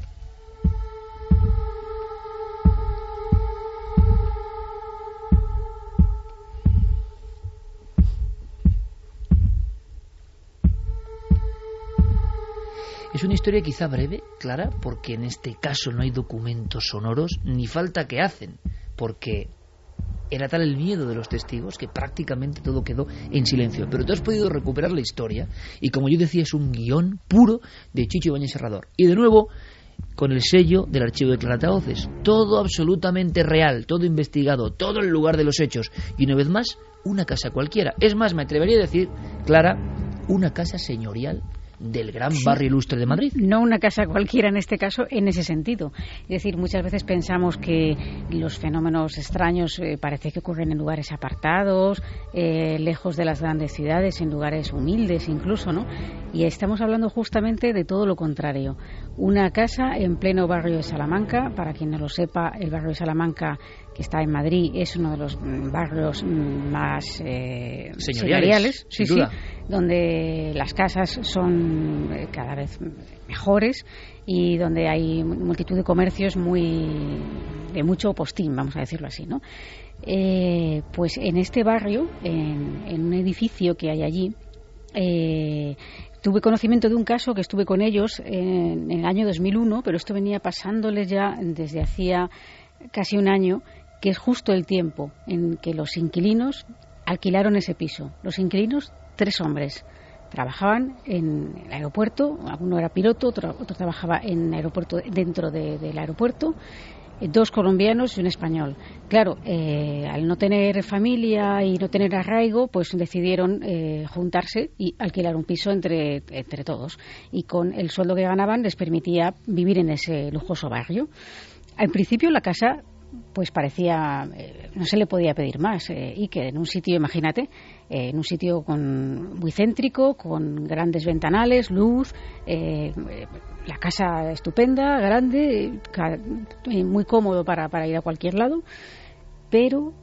Es una historia quizá breve, Clara, porque en este caso no hay documentos sonoros, ni falta que hacen, porque era tal el miedo de los testigos que prácticamente todo quedó en silencio. Pero tú has podido recuperar la historia, y como yo decía, es un guión puro de Chicho Ibáñez Serrador. Y de nuevo, con el sello del archivo de Clara Tavoces. Todo absolutamente real, todo investigado, todo en el lugar de los hechos. Y una vez más, una casa cualquiera. Es más, me atrevería a decir, Clara, una casa señorial del gran barrio ilustre de Madrid. No una casa cualquiera en este caso, en ese sentido. Es decir, muchas veces pensamos que los fenómenos extraños parece que ocurren en lugares apartados, lejos de las grandes ciudades, en lugares humildes incluso, ¿no? Y estamos hablando justamente de todo lo contrario. Una casa en pleno barrio de Salamanca. Para quien no lo sepa, el barrio de Salamanca, que está en Madrid, es uno de los barrios más señoriales, sin duda. Donde las casas son cada vez mejores y donde hay multitud de comercios de mucho postín, vamos a decirlo así, ¿no? Pues en este barrio, en un edificio que hay allí, tuve conocimiento de un caso que estuve con ellos en el año 2001, pero esto venía pasándoles ya desde hacía casi un año, que es justo el tiempo en que los inquilinos alquilaron ese piso. Los inquilinos, 3 hombres, trabajaban en el aeropuerto, uno era piloto, otro trabajaba en el aeropuerto, dentro del aeropuerto, 2 colombianos y un español. Claro, al no tener familia y no tener arraigo, pues decidieron juntarse y alquilar un piso entre todos. Y con el sueldo que ganaban les permitía vivir en ese lujoso barrio. Al principio la casa pues parecía, no se le podía pedir más, y que en un sitio, imagínate, en un sitio muy céntrico, con grandes ventanales, luz, la casa estupenda, grande, muy cómodo para ir a cualquier lado, pero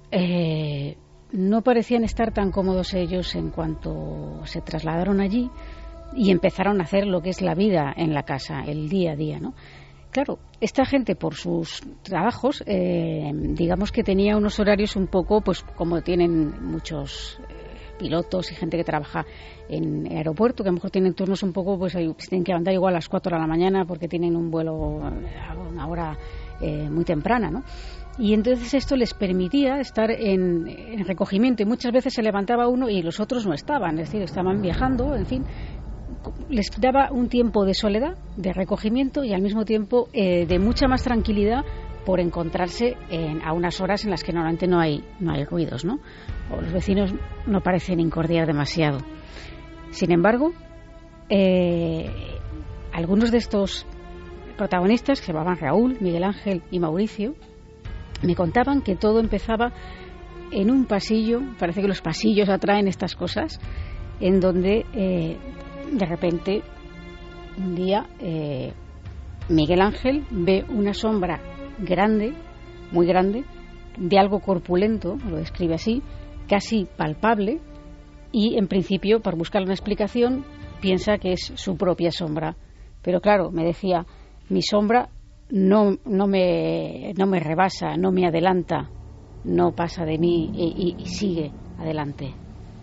no parecían estar tan cómodos ellos en cuanto se trasladaron allí y empezaron a hacer lo que es la vida en la casa, el día a día, ¿no? Claro, esta gente por sus trabajos, digamos que tenía unos horarios un poco, pues como tienen muchos pilotos y gente que trabaja en el aeropuerto, que a lo mejor tienen turnos un poco, pues tienen que andar igual a las 4 de la mañana porque tienen un vuelo a una hora muy temprana, ¿no? Y entonces esto les permitía estar en recogimiento, y muchas veces se levantaba uno y los otros no estaban, es decir, estaban viajando, en fin. Les daba un tiempo de soledad, de recogimiento y al mismo tiempo de mucha más tranquilidad por encontrarse a unas horas en las que normalmente no hay ruidos, ¿no? O los vecinos no parecen incordiar demasiado. Sin embargo, algunos de estos protagonistas, que se llamaban Raúl, Miguel Ángel y Mauricio, me contaban que todo empezaba en un pasillo. Parece que los pasillos atraen estas cosas, en donde de repente un día Miguel Ángel ve una sombra grande, muy grande, de algo corpulento, lo describe así, casi palpable, y en principio, por buscar una explicación, piensa que es su propia sombra. Pero claro, me decía, mi sombra no me rebasa, no me adelanta, no pasa de mí y sigue adelante.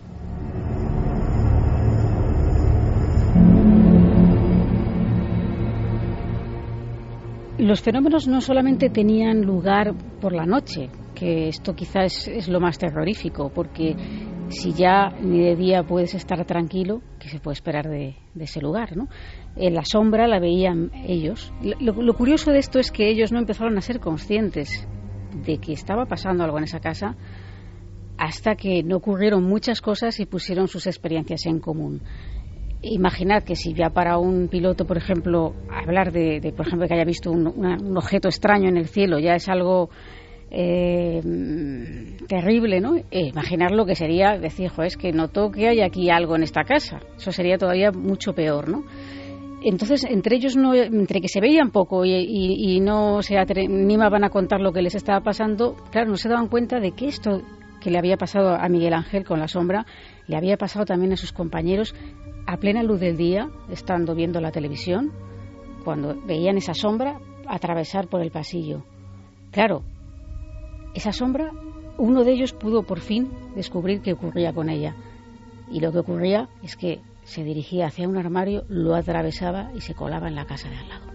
Los fenómenos no solamente tenían lugar por la noche, que esto quizás es lo más terrorífico, porque si ya ni de día puedes estar tranquilo, ¿qué se puede esperar de ese lugar, ¿no? La sombra la veían ellos. Lo curioso de esto es que ellos no empezaron a ser conscientes de que estaba pasando algo en esa casa hasta que no ocurrieron muchas cosas y pusieron sus experiencias en común. Imaginad que si ya para un piloto, por ejemplo, hablar de por ejemplo, que haya visto un objeto extraño en el cielo ya es algo terrible, ¿no? Imaginar lo que sería decir, es que noto que hay aquí algo en esta casa. Eso sería todavía mucho peor, ¿no? Entonces, entre ellos, entre que se veían poco y no se animaban a contar lo que les estaba pasando, claro, no se daban cuenta de que esto que le había pasado a Miguel Ángel con la sombra le había pasado también a sus compañeros a plena luz del día, estando viendo la televisión, cuando veían esa sombra atravesar por el pasillo. Claro, esa sombra, uno de ellos pudo por fin descubrir qué ocurría con ella. Y lo que ocurría es que se dirigía hacia un armario, lo atravesaba y se colaba en la casa de al lado.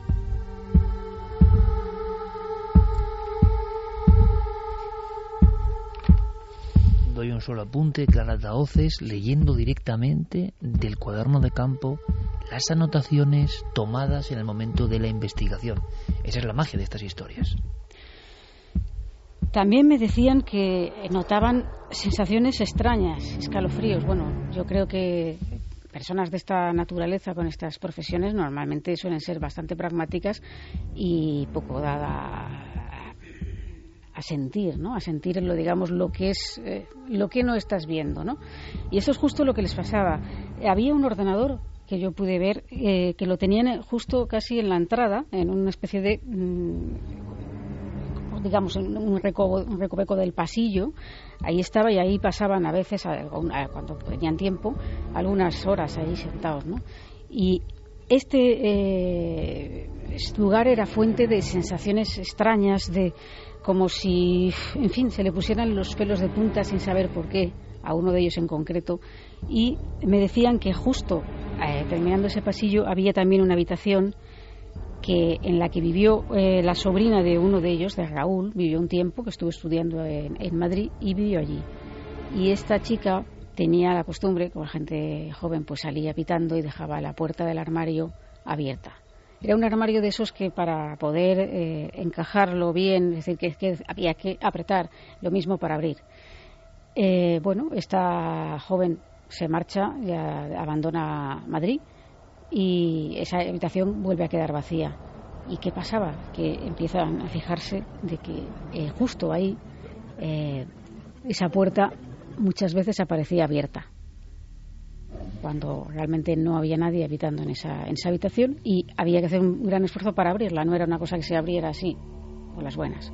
Doy un solo apunte, Clara Tahoces, leyendo directamente del cuaderno de campo las anotaciones tomadas en el momento de la investigación. Esa es la magia de estas historias. También me decían que notaban sensaciones extrañas, escalofríos. Bueno, yo creo que personas de esta naturaleza, con estas profesiones, normalmente suelen ser bastante pragmáticas y poco dada a sentir, ¿no? A sentir lo que es, lo que no estás viendo, ¿no? Y eso es justo lo que les pasaba. Había un ordenador que yo pude ver que lo tenían justo casi en la entrada, en una especie de digamos, en un recoveco del pasillo. Ahí estaba y ahí pasaban a veces, cuando tenían tiempo, algunas horas ahí sentados, ¿no? Y este lugar era fuente de sensaciones extrañas, como si, en fin, se le pusieran los pelos de punta sin saber por qué, a uno de ellos en concreto. Y me decían que justo terminando ese pasillo había también una habitación en la que vivió la sobrina de uno de ellos, de Raúl. Vivió un tiempo, que estuvo estudiando en Madrid, y vivió allí. Y esta chica tenía la costumbre, como la gente joven, pues salía pitando y dejaba la puerta del armario abierta. Era un armario de esos que para poder encajarlo bien, es decir, que había que apretar, lo mismo para abrir. Bueno, esta joven se marcha, ya abandona Madrid, y esa habitación vuelve a quedar vacía. ¿Y qué pasaba? Que empiezan a fijarse de que justo ahí esa puerta muchas veces aparecía abierta, cuando realmente no había nadie habitando en esa habitación, y había que hacer un gran esfuerzo para abrirla. No era una cosa que se abriera así, por las buenas.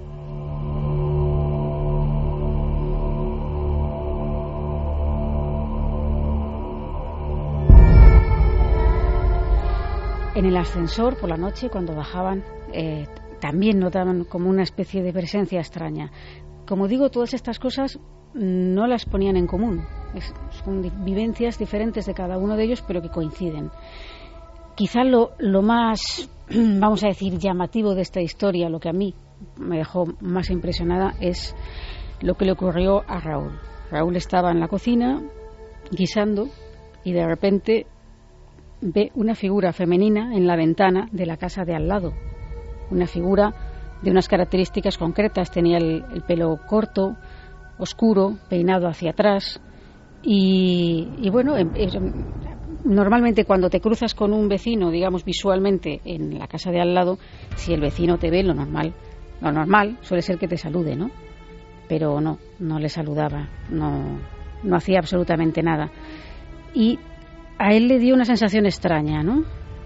En el ascensor, por la noche, cuando bajaban, también notaban como una especie de presencia extraña. Como digo, todas estas cosas no las ponían en común. Son vivencias diferentes de cada uno de ellos, pero que coinciden. Quizá lo más, vamos a decir, llamativo de esta historia, lo que a mí me dejó más impresionada es lo que le ocurrió a Raúl. Raúl estaba en la cocina guisando y de repente ve una figura femenina en la ventana de la casa de al lado. Una figura de unas características concretas. Tenía el pelo corto, oscuro, peinado hacia atrás y bueno, normalmente cuando te cruzas con un vecino, digamos visualmente en la casa de al lado, si el vecino te ve, lo normal suele ser que te salude, ¿no? Pero no le saludaba, no hacía absolutamente nada. Y a él le dio una sensación extraña, ¿no?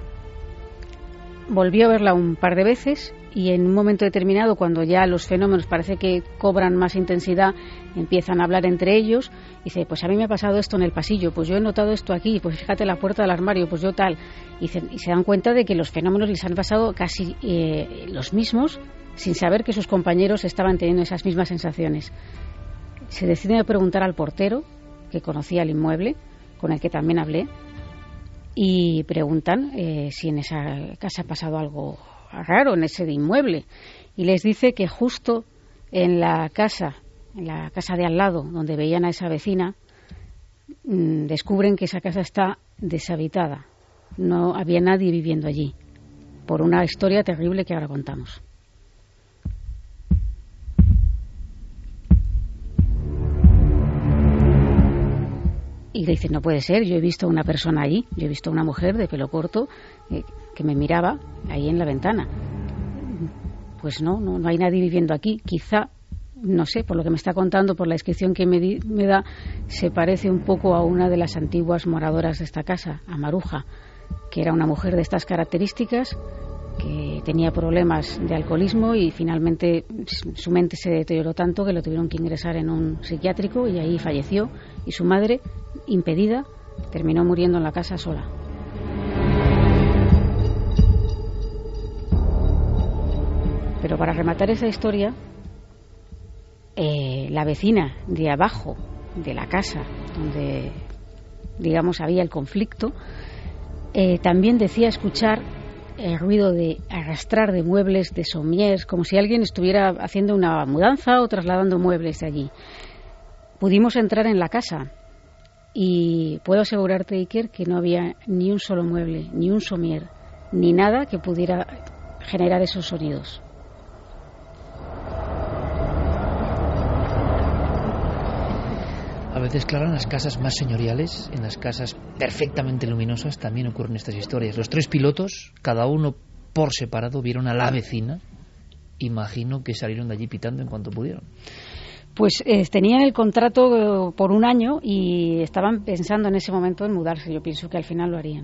Volvió a verla un par de veces y en un momento determinado, cuando ya los fenómenos parece que cobran más intensidad, empiezan a hablar entre ellos, y dice, pues a mí me ha pasado esto en el pasillo, pues yo he notado esto aquí, pues fíjate la puerta del armario, pues yo tal. Y se dan cuenta de que los fenómenos les han pasado casi los mismos, sin saber que sus compañeros estaban teniendo esas mismas sensaciones. Se deciden a preguntar al portero, que conocía el inmueble, con el que también hablé, y preguntan si en esa casa ha pasado algo raro, en ese inmueble, y les dice que justo en la casa de al lado, donde veían a esa vecina, descubren que esa casa está deshabitada, no había nadie viviendo allí, por una historia terrible que ahora contamos. Y le dicen, no puede ser, yo he visto una persona ahí, yo he visto una mujer de pelo corto que me miraba ahí en la ventana. Pues no hay nadie viviendo aquí. Quizá, no sé, por lo que me está contando, por la descripción que me da, se parece un poco a una de las antiguas moradoras de esta casa, a Maruja, que era una mujer de estas características, que tenía problemas de alcoholismo y finalmente su mente se deterioró tanto que lo tuvieron que ingresar en un psiquiátrico y ahí falleció, y su madre, impedida, terminó muriendo en la casa sola. Pero para rematar esa historia, la vecina de abajo de la casa donde, digamos, había el conflicto, también decía escuchar el ruido de arrastrar de muebles, de somiers, como si alguien estuviera haciendo una mudanza o trasladando muebles de allí. Pudimos entrar en la casa y puedo asegurarte, Iker, que no había ni un solo mueble, ni un somier, ni nada que pudiera generar esos sonidos. A veces, claro, en las casas más señoriales, en las casas perfectamente luminosas, también ocurren estas historias. Los tres pilotos, cada uno por separado, vieron a la vecina. Imagino que salieron de allí pitando en cuanto pudieron. Pues tenían el contrato por un año y estaban pensando en ese momento en mudarse. Yo pienso que al final lo harían.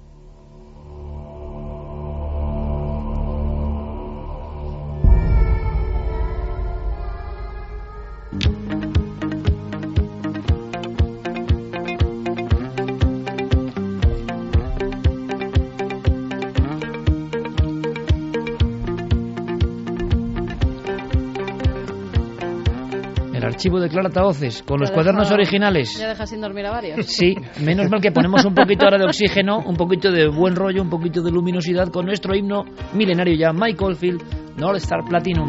Archivo de Clara Tahoces, con los cuadernos originales. ¿Ya dejas sin dormir a varios? Sí, menos mal que ponemos un poquito ahora de oxígeno, un poquito de buen rollo, un poquito de luminosidad con nuestro himno milenario ya, Mike Oldfield, North Star Platinum.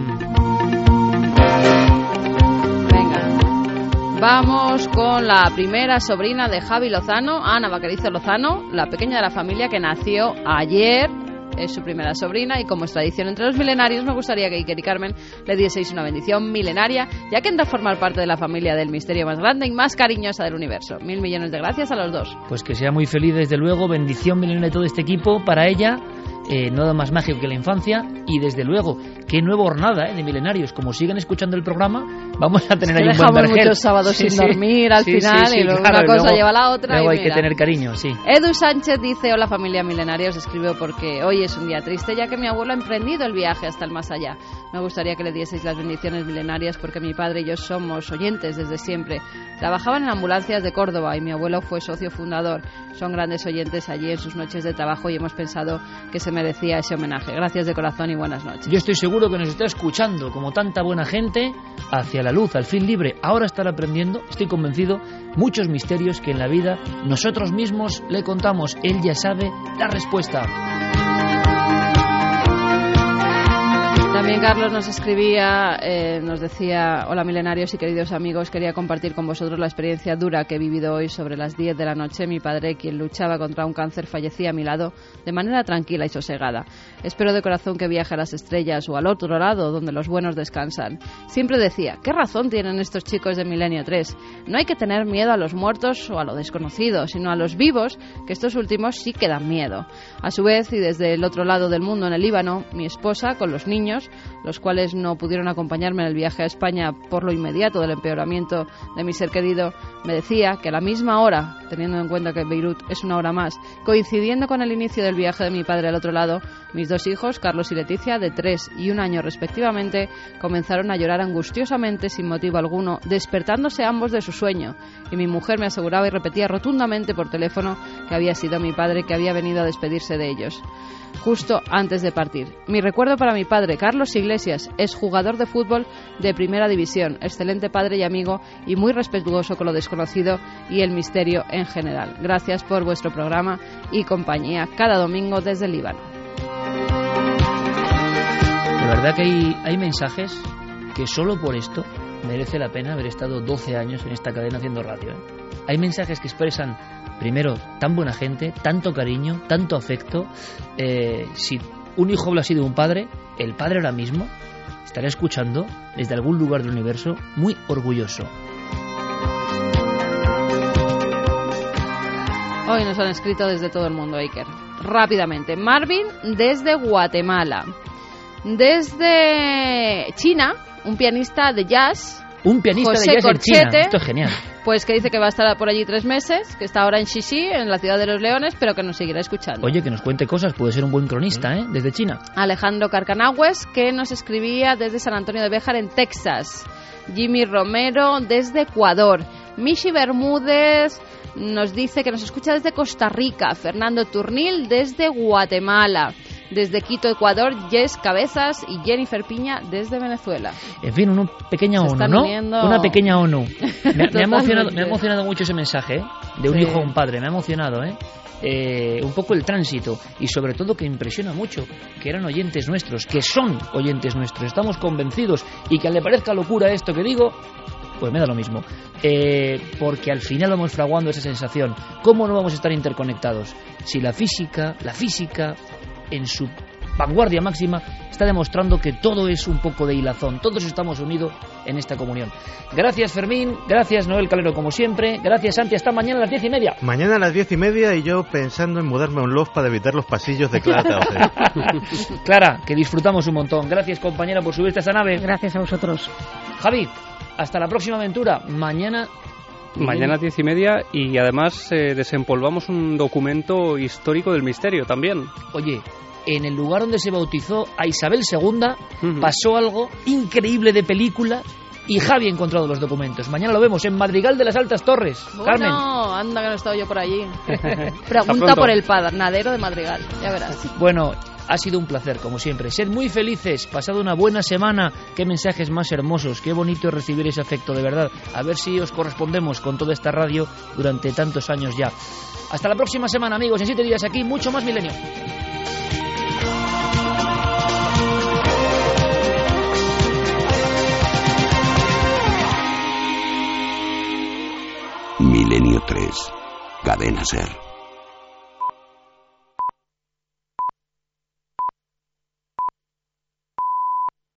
Venga, vamos con la primera sobrina de Javi Lozano, Ana Vaquerizo Lozano, la pequeña de la familia que nació ayer. Es su primera sobrina y, como es tradición entre los milenarios, me gustaría que Iker y Carmen le dieseis una bendición milenaria, ya que entra a formar parte de la familia del misterio más grande y más cariñosa del universo. 1.000 millones de gracias a los dos. Pues que sea muy feliz, desde luego, bendición milenaria de todo este equipo para ella, nada más mágico que la infancia, y desde luego, qué nueva hornada de milenarios. Como siguen escuchando el programa, vamos a tener ahí un buen vergel. Dejamos muchos sábados sin dormir al final y luego claro, una cosa lleva a la otra. Luego y hay que tener cariño, sí. Edu Sánchez dice, hola familia milenarios, escribo porque hoy es un día triste ya que mi abuelo ha emprendido el viaje hasta el más allá. Me gustaría que le dieseis las bendiciones milenarias porque mi padre y yo somos oyentes desde siempre. Trabajaban en ambulancias de Córdoba y mi abuelo fue socio fundador. Son grandes oyentes allí en sus noches de trabajo y hemos pensado que se merecía ese homenaje. Gracias de corazón y buenas noches. Yo estoy seguro que nos está escuchando, como tanta buena gente, hacia la luz, al fin libre. Ahora estará aprendiendo, estoy convencido, muchos misterios que en la vida nosotros mismos le contamos. Él ya sabe la respuesta. También Carlos nos escribía, nos decía: hola milenarios y queridos amigos, quería compartir con vosotros la experiencia dura que he vivido hoy. Sobre las 10 de la noche, mi padre, quien luchaba contra un cáncer, fallecía a mi lado de manera tranquila y sosegada. Espero de corazón que viaje a las estrellas o al otro lado, donde los buenos descansan. Siempre decía: ¿qué razón tienen estos chicos de Milenio 3? No hay que tener miedo a los muertos o a lo desconocido, sino a los vivos, que estos últimos sí que dan miedo. A su vez, y desde el otro lado del mundo, en el Líbano, mi esposa, con los niños, los cuales no pudieron acompañarme en el viaje a España por lo inmediato del empeoramiento de mi ser querido, me decía que a la misma hora, teniendo en cuenta que Beirut es una hora más, coincidiendo con el inicio del viaje de mi padre al otro lado, mis dos hijos, Carlos y Leticia, de 3 y 1 año respectivamente, comenzaron a llorar angustiosamente sin motivo alguno, despertándose ambos de su sueño, y mi mujer me aseguraba y repetía rotundamente por teléfono que había sido mi padre que había venido a despedirse de ellos justo antes de partir. Mi recuerdo para mi padre, Carlos Iglesias, es jugador de fútbol de primera división, excelente padre y amigo y muy respetuoso con lo desconocido y el misterio en general. Gracias por vuestro programa y compañía cada domingo desde el Líbano. De verdad que hay mensajes que solo por esto merece la pena haber estado 12 años en esta cadena haciendo radio, ¿eh? Hay mensajes que expresan, primero, tan buena gente, tanto cariño, tanto afecto. Si un hijo habla así de un padre, el padre ahora mismo estará escuchando desde algún lugar del universo muy orgulloso. Hoy nos han escrito desde todo el mundo, Iker. Rápidamente. Marvin desde Guatemala. Desde China, un pianista de jazz. Un pianista José de jazz Corchete, en China. Esto es genial. Pues que dice que va a estar por allí 3 meses, que está ahora en Xixi, en la ciudad de los Leones, pero que nos seguirá escuchando. Oye, que nos cuente cosas, puede ser un buen cronista, ¿eh? Desde China. Alejandro Carcanagües, que nos escribía desde San Antonio de Béjar, en Texas. Jimmy Romero, desde Ecuador. Michi Bermúdez nos dice que nos escucha desde Costa Rica. Fernando Turnil, desde Guatemala. Desde Quito, Ecuador, Jess Cabezas y Jennifer Piña desde Venezuela. En fin, una pequeña ONU, ¿no? Uniendo... Una pequeña ONU. Me ha emocionado mucho ese mensaje, ¿eh? De un hijo a un padre, me ha emocionado, un poco el tránsito y sobre todo que impresiona mucho que eran oyentes nuestros, que son oyentes nuestros, estamos convencidos, y que le parezca locura esto que digo, pues me da lo mismo, porque al final vamos fraguando esa sensación. ¿Cómo no vamos a estar interconectados? Si la física en su vanguardia máxima está demostrando que todo es un poco de hilazón, todos estamos unidos en esta comunión. Gracias Fermín, gracias Noel Calero como siempre, gracias Santi, hasta mañana a las 10:30. Mañana a las 10:30 y yo pensando en mudarme a un loft para evitar los pasillos de Clara Tauce. Clara, que disfrutamos un montón. Gracias compañera por subirte a esta nave. Gracias a vosotros. Javi, hasta la próxima aventura. Mañana a 10:30 y además desempolvamos un documento histórico del misterio también. Oye, en el lugar donde se bautizó a Isabel II pasó algo increíble de película y Javi ha encontrado los documentos. Mañana lo vemos en Madrigal de las Altas Torres. Carmen. No, anda que no he estado yo por allí. Pregunta por el panadero de Madrigal, ya verás. Bueno, ha sido un placer, como siempre. Sed muy felices, pasad una buena semana. Qué mensajes más hermosos, qué bonito es recibir ese afecto, de verdad. A ver si os correspondemos con toda esta radio durante tantos años ya. Hasta la próxima semana, amigos. En 7 días aquí, mucho más Milenio. Milenio 3, Cadena SER.